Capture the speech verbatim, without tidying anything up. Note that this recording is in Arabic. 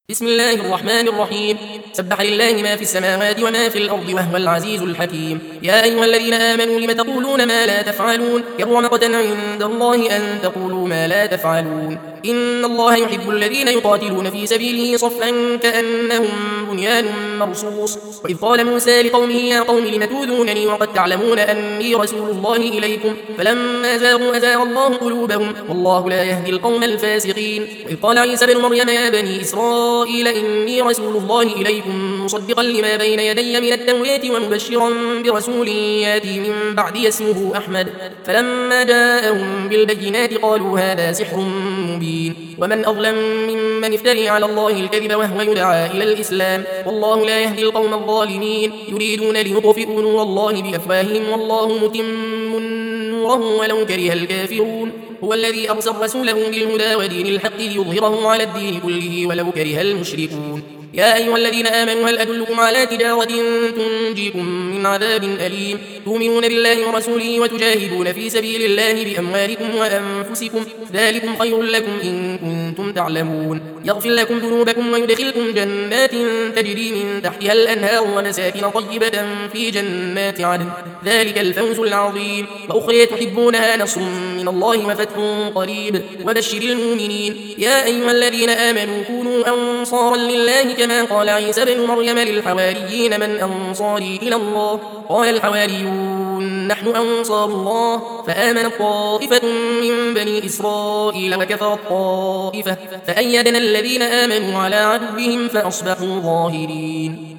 بسم الله الرحمن الرحيم. سبح لله ما في السماوات وما في الأرض وهو العزيز الحكيم. يا أيها الذين آمنوا لم تقولون ما لا تفعلون كبر مقتا عند الله أن تقولوا ما لا تفعلون. إن الله يحب الذين يقاتلون في سبيله صفا كأنهم بنيان مرصوص. وإذ قال موسى لقومه يا قوم لم تؤذونني وقد تعلمون أني رسول الله إليكم فلما زاغوا أزاغ الله قلوبهم والله لا يهدي القوم الفاسقين. وإذ قال عيسى بن مريم يا بني إسرائيل إني رسول الله إليكم مصدقا لما بين يدي من التوراة ومبشرا برسول ياتي من بعدي اسمه أحمد. فلما جاءهم بالبينات قالوا هذا سحر مبين. ومن أظلم ممن افتري على الله الكذب وهو يدعى إلى الإسلام والله لا يهدي القوم الظالمين. يريدون ليطفئوا نور الله بأفواههم والله متم نوره ولو كره الكافرون. هو الذي أرسل رسوله بالهدى ودين الحق ليظهره على الدين كله ولو كره المشركون. يا أيها الذين آمنوا هل أدلكم على تجارة تنجيكم من عذاب أليم تؤمنون بالله ورسوله وتجاهدون في سبيل الله بأموالكم وأنفسكم ذلكم خير لكم إن كنتم تعلمون. يغفر لكم ذنوبكم ويدخلكم جنات تجري من تحتها الأنهار ومساكن طيبة في جنات عدن ذلك الفوز العظيم. وأخرى تحبونها نصر من الله وفتح قريب وبشر المؤمنين. يا أيها الذين آمنوا كونوا أنصارا لله كما قال عيسى بن مريم للحواريين من أنصاري إلى الله قال الحواريون نحن أنصار الله. فآمنت طائفة من بني إسرائيل وكفرت طائفة فأيدنا الذين آمنوا على عدوهم فأصبحوا ظاهرين.